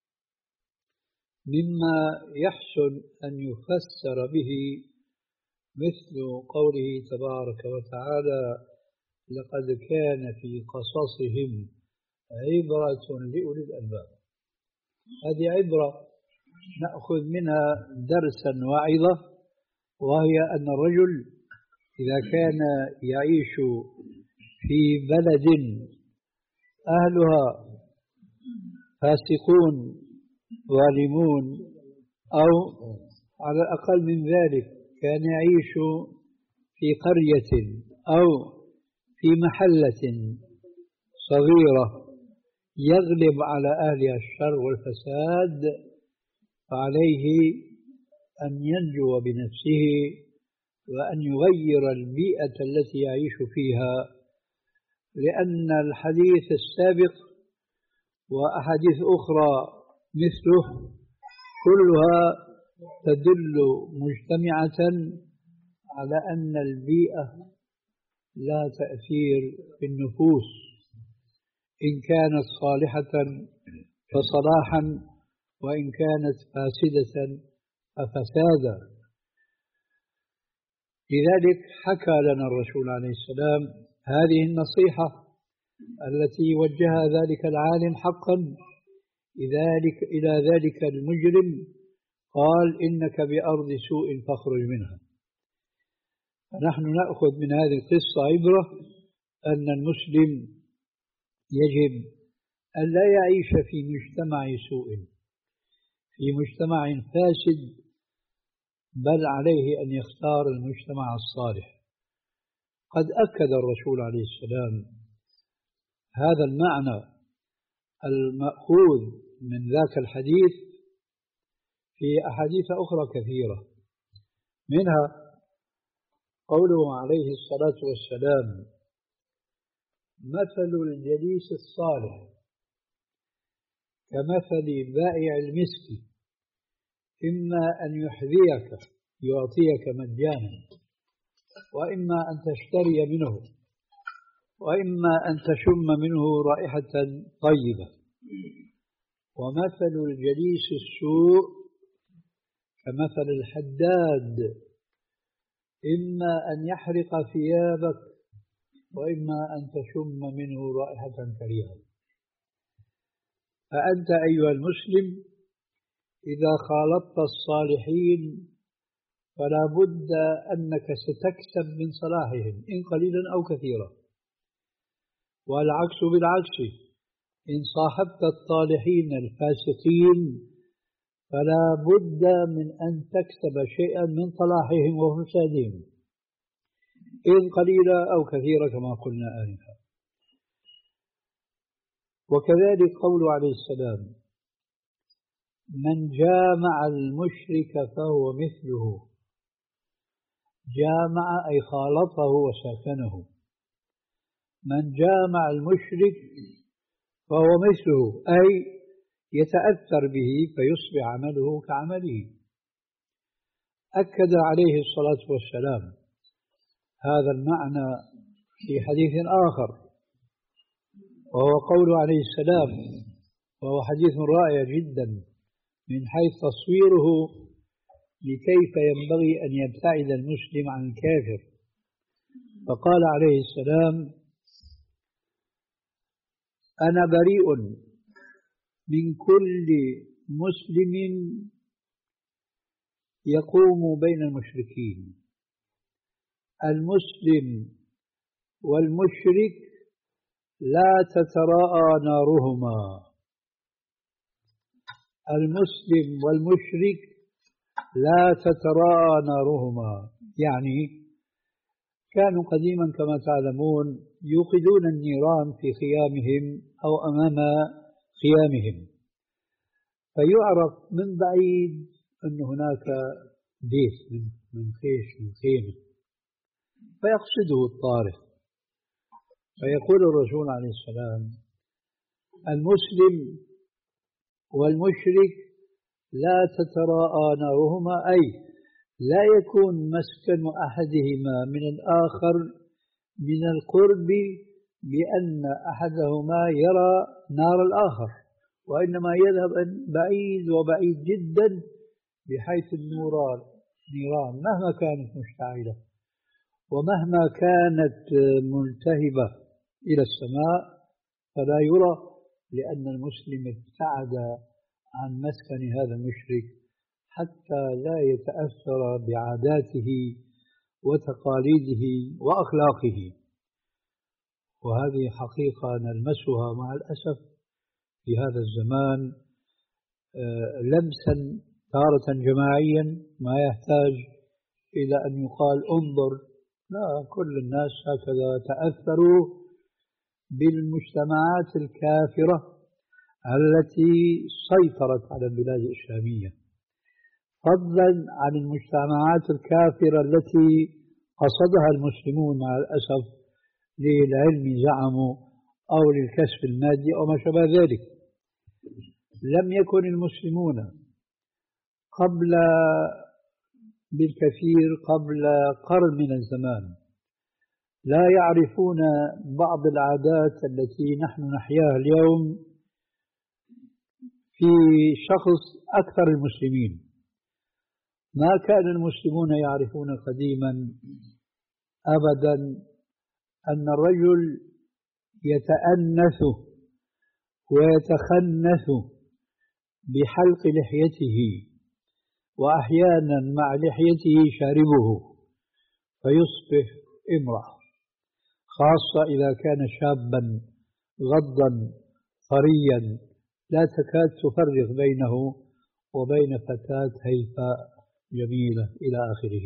مما يحسن أن يفسر به مثل قوله تبارك وتعالى لقد كان في قصصهم عبرة لأولي الألباب. هذه عبرة نأخذ منها درسا وعظة، وهي أن الرجل إذا كان يعيش في بلد أهلها فاسقون ظالمون، أو على الأقل من ذلك كان يعيش في قرية أو في محلة صغيرة يغلب على أهلها الشر والفساد، فعليه أن ينجو بنفسه وأن يغير البيئة التي يعيش فيها، لأن الحديث السابق وأحاديث أخرى مثله كلها تدل مجتمعة على أن البيئة لا تأثير في النفوس، إن كانت صالحة فصلاحا وإن كانت فاسدة ففسادا. لذلك حكى لنا الرسول عليه السلام هذه النصيحة التي وجهها ذلك العالم حقا ذلك إلى ذلك المجرم، قال إنك بأرض سوء فاخرج منها. فنحن نأخذ من هذه القصة عبرة أن المسلم يجب أن لا يعيش في مجتمع سوء، في مجتمع فاسد، بل عليه أن يختار المجتمع الصالح. قد أكد الرسول عليه السلام هذا المعنى المأخوذ من ذاك الحديث في أحاديث أخرى كثيرة، منها قوله عليه الصلاة والسلام مثل الجليس الصالح كمثل بائع المسك، إما أن يحذيك يعطيك مجانا، وإما أن تشتري منه، وإما أن تشم منه رائحة طيبة. ومثل الجليس السوء كمثل الحداد، إما أن يحرق ثيابك وإما أن تشم منه رائحة كريهة. فأنت أيها المسلم إذا خالطت الصالحين فلا بد أنك ستكسب من صلاحهم إن قليلا أو كثيرا، والعكس بالعكس، إن صاحبت الطالحين الفاسقين فلا بد من أن تكسب شيئا من صلاحهم وفسادهم إن قليلا أو كثيرا كما قلنا آنفا. وكذلك قول عليه السلام من جامع المشرك فهو مثله، جامع أي خالطه وساكنه، من جامع المشرك فهو مثله أي يتأثر به فيصبح عمله كعمله. أكد عليه الصلاة والسلام هذا المعنى في حديث آخر، وهو قول عليه السلام، وهو حديث رائع جدا من حيث تصويره لكيف ينبغي أن يبتعد المسلم عن الكافر. فقال عليه السلام: أنا بريء من كل مسلم يقوم بين المشركين. المسلم والمشرك لا تتراءى نارهما. المسلم والمشرك لا تتراءى نارهما، يعني كانوا قديما كما تعلمون يوقدون النيران في خيامهم أو أمام خيامهم، فيعرف من بعيد أن هناك بيت من من خيش من خيمة، فيقصده الطارئ، فيقول الرسول عليه السلام: المسلم والمشرك لا تتراءى نارهما، أي لا يكون مسكن أحدهما من الآخر من القرب بأن أحدهما يرى نار الآخر، وإنما يذهب بعيد وبعيد جدا بحيث النوران نيران مهما كانت مشتعلة ومهما كانت ملتهبة إلى السماء فلا يرى، لأن المسلم ابتعد عن مسكن هذا المشرك حتى لا يتأثر بعاداته وتقاليده وأخلاقه. وهذه حقيقة نلمسها مع الأسف في هذا الزمان لمسا تارة جماعيا ما يحتاج إلى أن يقال انظر، لا، كل الناس هكذا تأثروا بالمجتمعات الكافرة التي سيطرت على البلاد الإسلامية، فضلا عن المجتمعات الكافرة التي قصدها المسلمون مع الأسف للعلم زعموا أو للكسب المادي أو ما شابه ذلك. لم يكن المسلمون قبل بالكثير قبل قرن من الزمان لا يعرفون بعض العادات التي نحن نحياها اليوم في شخص أكثر المسلمين. ما كان المسلمون يعرفون قديما أبدا أن الرجل يتأنث ويتخنث بحلق لحيته، وأحيانا مع لحيته شاربه فيصبح امرأة، خاصة إذا كان شابا غضا طريا لا تكاد تفرق بينه وبين فتاة هيفاء جميلة إلى آخره.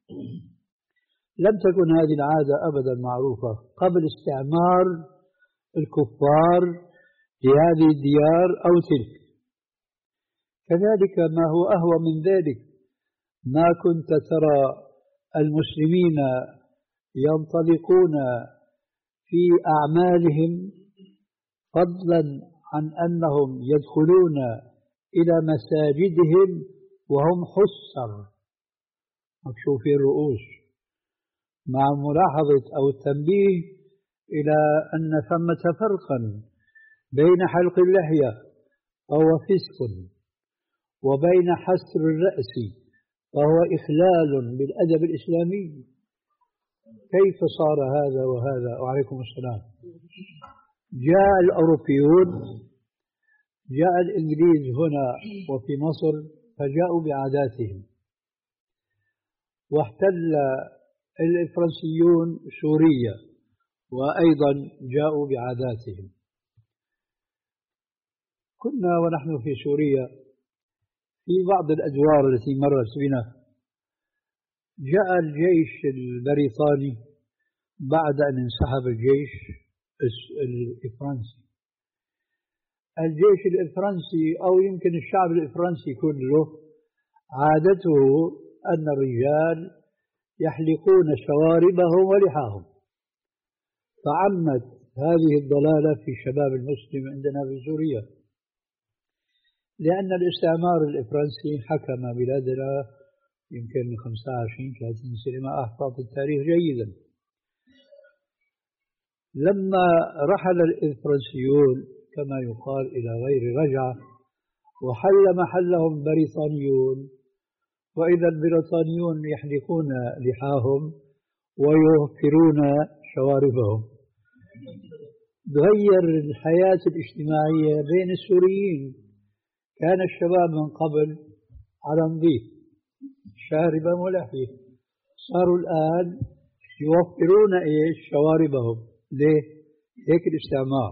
لم تكن هذه العادة أبدا معروفة قبل استعمار الكفار لهذه الديار أو تلك. كذلك ما هو أهوى من ذلك، ما كنت ترى المسلمين ينطلقون في أعمالهم فضلا عن أنهم يدخلون إلى مساجدهم وهم حسر مكشوفي الرؤوس، مع ملاحظة أو التنبيه إلى أن ثمة فرقا بين حلق اللحية وهو فسق وبين حسر الرأس وهو إخلال بالأدب الإسلامي. كيف صار هذا وهذا؟ وعليكم السلام. جاء الأوروبيون، جاء الإنجليز هنا وفي مصر فجاءوا بعاداتهم، واحتل الفرنسيون سوريا وأيضا جاءوا بعاداتهم. كنا ونحن في سوريا في بعض الأدوار التي مرت بنا جاء الجيش البريطاني بعد أن انسحب الجيش الفرنسي. الجيش الفرنسي أو يمكن الشعب الفرنسي كله عادته أن الرجال يحلقون شواربهم ولحاهم، فعمت هذه الضلالة في شباب المسلم عندنا في سوريا، لأن الاستعمار الفرنسي حكم بلادنا يمكن خمسة وعشرين ثلاثين سنة ما أحفظ التاريخ جيدا. لما رحل الفرنسيون كما يقال إلى غير رجعة وحل محلهم بريطانيون، وإذا البريطانيون يحلقون لحاهم ويوفرون شواربهم. تغير الحياة الاجتماعية بين السوريين. كان الشباب من قبل على نظيف شاربا ولحية، صاروا الآن يوفرون إيش؟ شواربهم. ليه؟ هيك الاستعمار.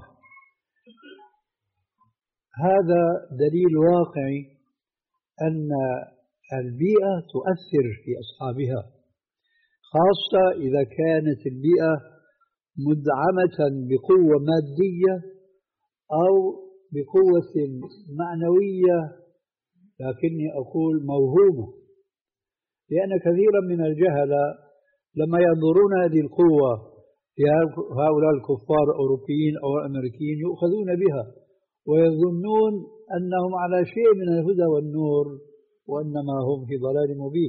هذا دليل واقعي أن البيئة تؤثر في أصحابها، خاصة إذا كانت البيئة مدعمة بقوة مادية أو بقوة معنوية، لكني أقول موهومة، لأن كثيرا من الجهلة لما ينظرون هذه القوة هؤلاء الكفار الأوروبيين أو الأمريكيين يؤخذون بها ويظنون أنهم على شيء من الهدى والنور، وإنما هم في ضلال مبين.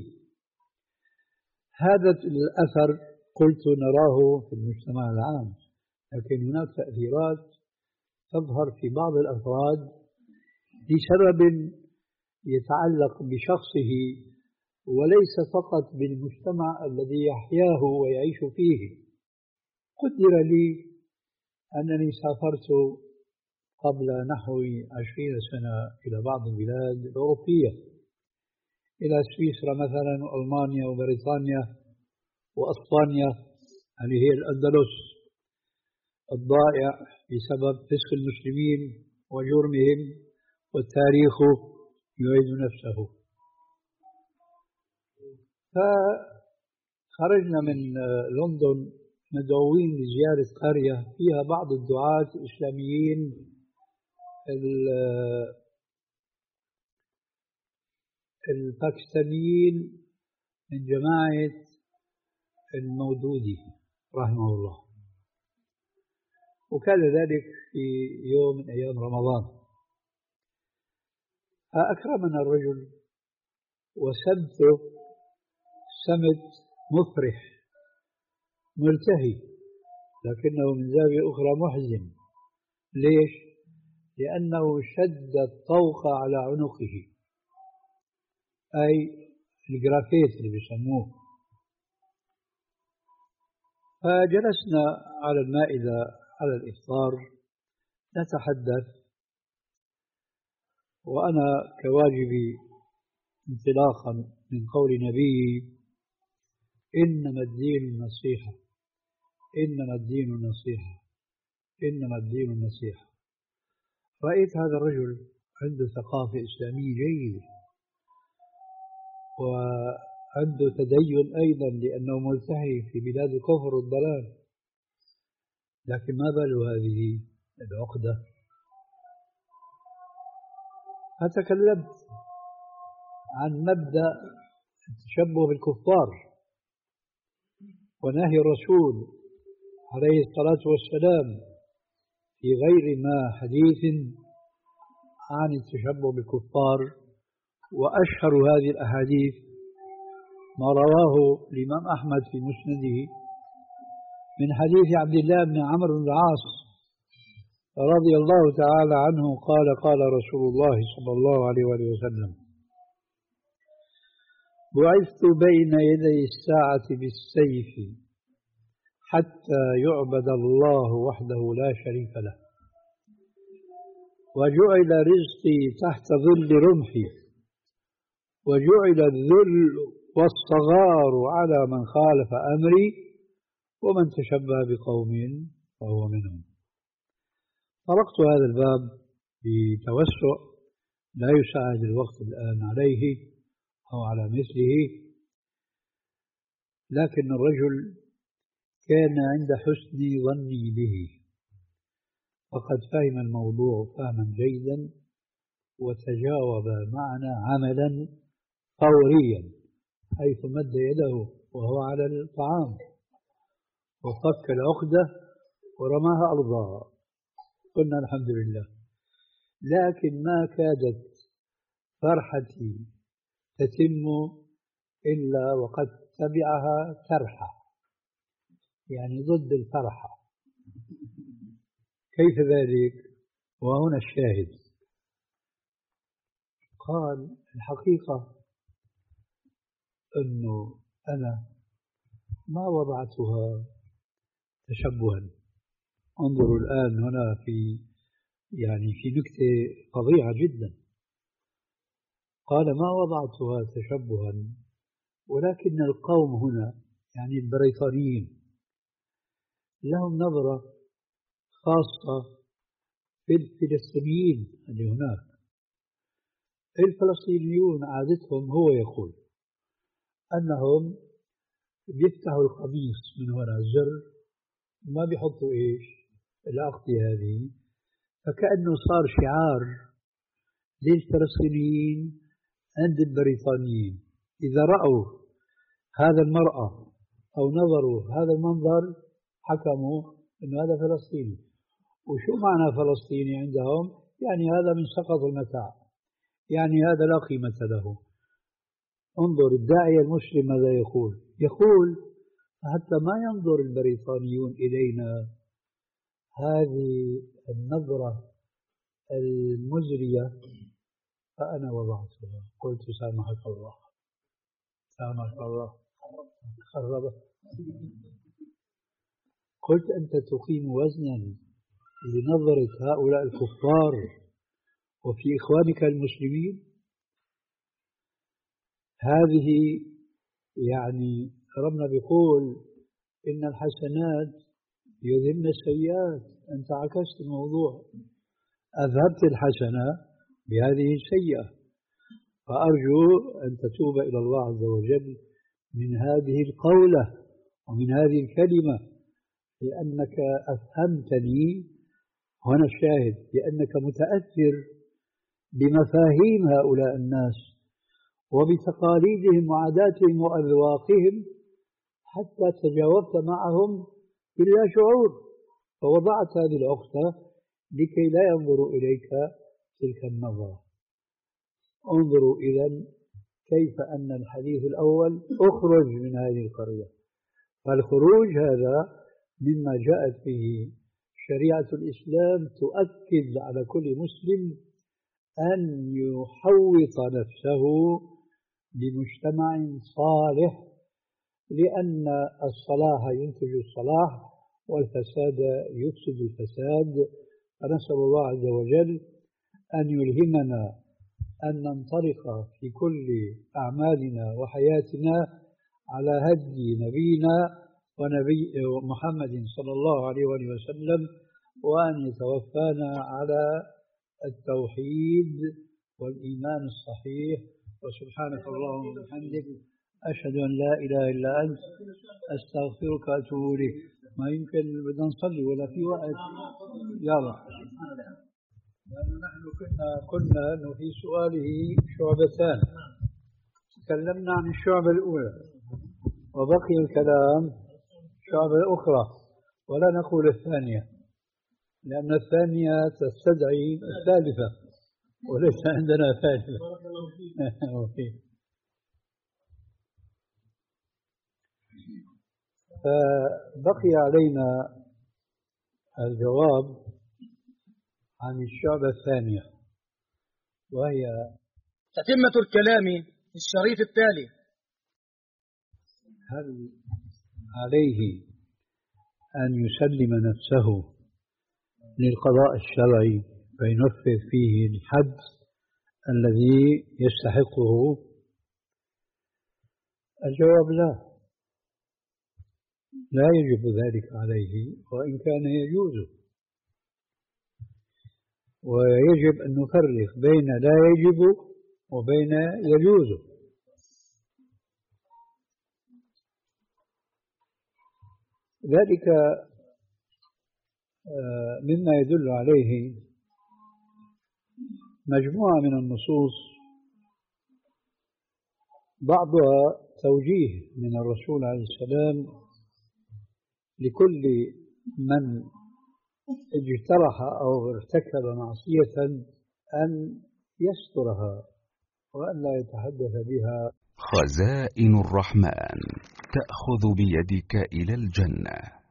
هذا الأثر قلت نراه في المجتمع العام، لكن هناك تأثيرات تظهر في بعض الأفراد لسبب يتعلق بشخصه وليس فقط بالمجتمع الذي يحياه ويعيش فيه. قدر لي أنني سافرت قبل نحو عشرين سنة إلى بعض البلاد الأوروبية، إلى سويسرا مثلا وألمانيا وبريطانيا وأسبانيا، هذه هي الأندلس الضائع بسبب فسق المسلمين وجرمهم، والتاريخ يعيد نفسه. فخرجنا من لندن مدعوين لزيارة قرية فيها بعض الدعاة الإسلاميين الباكستانيين من جماعة المودودي رحمه الله، وكان ذلك في يوم من أيام رمضان. فأكرمنا الرجل وسمته سمت مفرح ملتهي، لكنه من زاوية أخرى محزن. ليش؟ لأنه شد الطوق على عنقه، أي الجرافيت اللي بيسموه. فجلسنا على المائدة على الإفطار نتحدث، وأنا كواجبي انطلاقا من قول نبيي: إنما الدين النصيحة، إنما الدين النصيحة، إنما الدين النصيحة. رأيت هذا الرجل عنده ثقافة إسلامية جيدة وعنده تدين أيضا لأنه ملتحي في بلاد الكفر والضلال، لكن ما باله هذه العقدة. فتكلمت عن مبدأ التشبه بالكفار ونهي الرسول عليه الصلاة والسلام في غير ما حديث عن التشبه بالكفار. وأشهر هذه الأحاديث ما رواه الإمام أحمد في مسنده من حديث عبد الله بن عمرو بن العاص رضي الله تعالى عنه قال: قال رسول الله صلى الله عليه وسلم: بعثت بين يدي الساعة بالسيف حتى يعبد الله وحده لا شريك له، وجعل رزقي تحت ظل رمحي، وجعل الذل والصغار على من خالف أمري، ومن تشبه بقوم فهو منهم. طرقت هذا الباب بتوسع لا يساعد الوقت الآن عليه أو على مثله، لكن الرجل كان عند حسن ظني به، وقد فهم الموضوع فهما جيدا وتجاوب معنا عملا فوريا، حيث مد يده وهو على الطعام وفك العقدة ورماها أرضها. قلنا الحمد لله. لكن ما كادت فرحتي تتم إلا وقد تبعها ترحة، يعني ضد الفرحة. كيف ذلك؟ وهنا الشاهد. قال الحقيقة أنه أنا ما وضعتها تشبها. انظروا الآن هنا في يعني في نكتة فظيعة جدا. قال ما وضعتها تشبها، ولكن القوم هنا يعني البريطانيين لهم نظرة خاصة بالفلسطينيين اللي هناك. الفلسطينيون عادتهم هو يقول أنهم بيفتحوا القميص من وراء الزر وما بيحطوا إيش الأغطية هذه، فكأنه صار شعار للفلسطينيين عند البريطانيين. إذا رأوا هذا المرأة أو نظروا هذا المنظر حكموا أنه هذا فلسطيني. وشو معنى فلسطيني عندهم؟ يعني هذا من سقط المتاع، يعني هذا لا قيمة له. انظر الداعية المسلم ماذا يقول؟ يقول حتى ما ينظر البريطانيون إلينا هذه النظرة المزرية فأنا وضعتها. قلت سامحك الله، سامحك الله، خربت. قلت أنت تقيم وزنا لنظرة هؤلاء الكفار وفي إخوانك المسلمين. هذه يعني ربنا بيقول إن الحسنات يذهبن السيئات. أنت عكست الموضوع، أذهبت الحسنة بهذه السيئة. فأرجو أن تتوب إلى الله عز وجل من هذه القولة ومن هذه الكلمة، لأنك أفهمتني، وأنا الشاهد، لأنك متأثر بمفاهيم هؤلاء الناس وبتقاليدهم وعاداتهم وأذواقهم، حتى تجاوبت معهم بلا شعور، فوضعت هذه العقدة لكي لا ينظروا إليك تلك النظرة. انظروا إذن كيف أن الحديث الأول أخرج من هذه القرية. فالخروج هذا مما جاءت به شريعة الإسلام تؤكد على كل مسلم أن يحوط نفسه بمجتمع صالح، لأن الصلاح ينتج الصلاح والفساد يفسد الفساد. فنسأل الله عز وجل أن يلهمنا أن ننطلق في كل أعمالنا وحياتنا على هدي نبينا ونبي محمد صلى الله عليه وآله وسلم، وأن يتوفانا على التوحيد والإيمان الصحيح. وسبحانك اللهم وبحمدك أشهد أن لا إله إلا أنت أستغفرك وأتوب إليك. ما يمكن بدنا نصلي ولا في وقت؟ يلا. لأنه نحن كنا قلنا أنه في سؤاله شعبتان، تكلمنا عن الشعبة الأولى وبقي الكلام الشعبة الأخرى، ولا نقول الثانية لأن الثانية تستدعي الثالثة وليس عندنا ثالثة. فبقي علينا الجواب عن الشعبة الثانية، وهي تتمة الكلام في الشريط التالي: هل عليه أن يسلم نفسه للقضاء الشرعي فينفذ فيه الحد الذي يستحقه؟ الجواب لا، لا يجب ذلك عليه، وإن كان يجوز. ويجب أن نفرق بين لا يجب وبين يجوز. ذلك مما يدل عليه مجموعة من النصوص، بعضها توجيه من الرسول عليه السلام لكل من اجترح أو ارتكب معصية أن يسترها وأن لا يتحدث بها. خزائن الرحمن تأخذ بيدك إلى الجنة.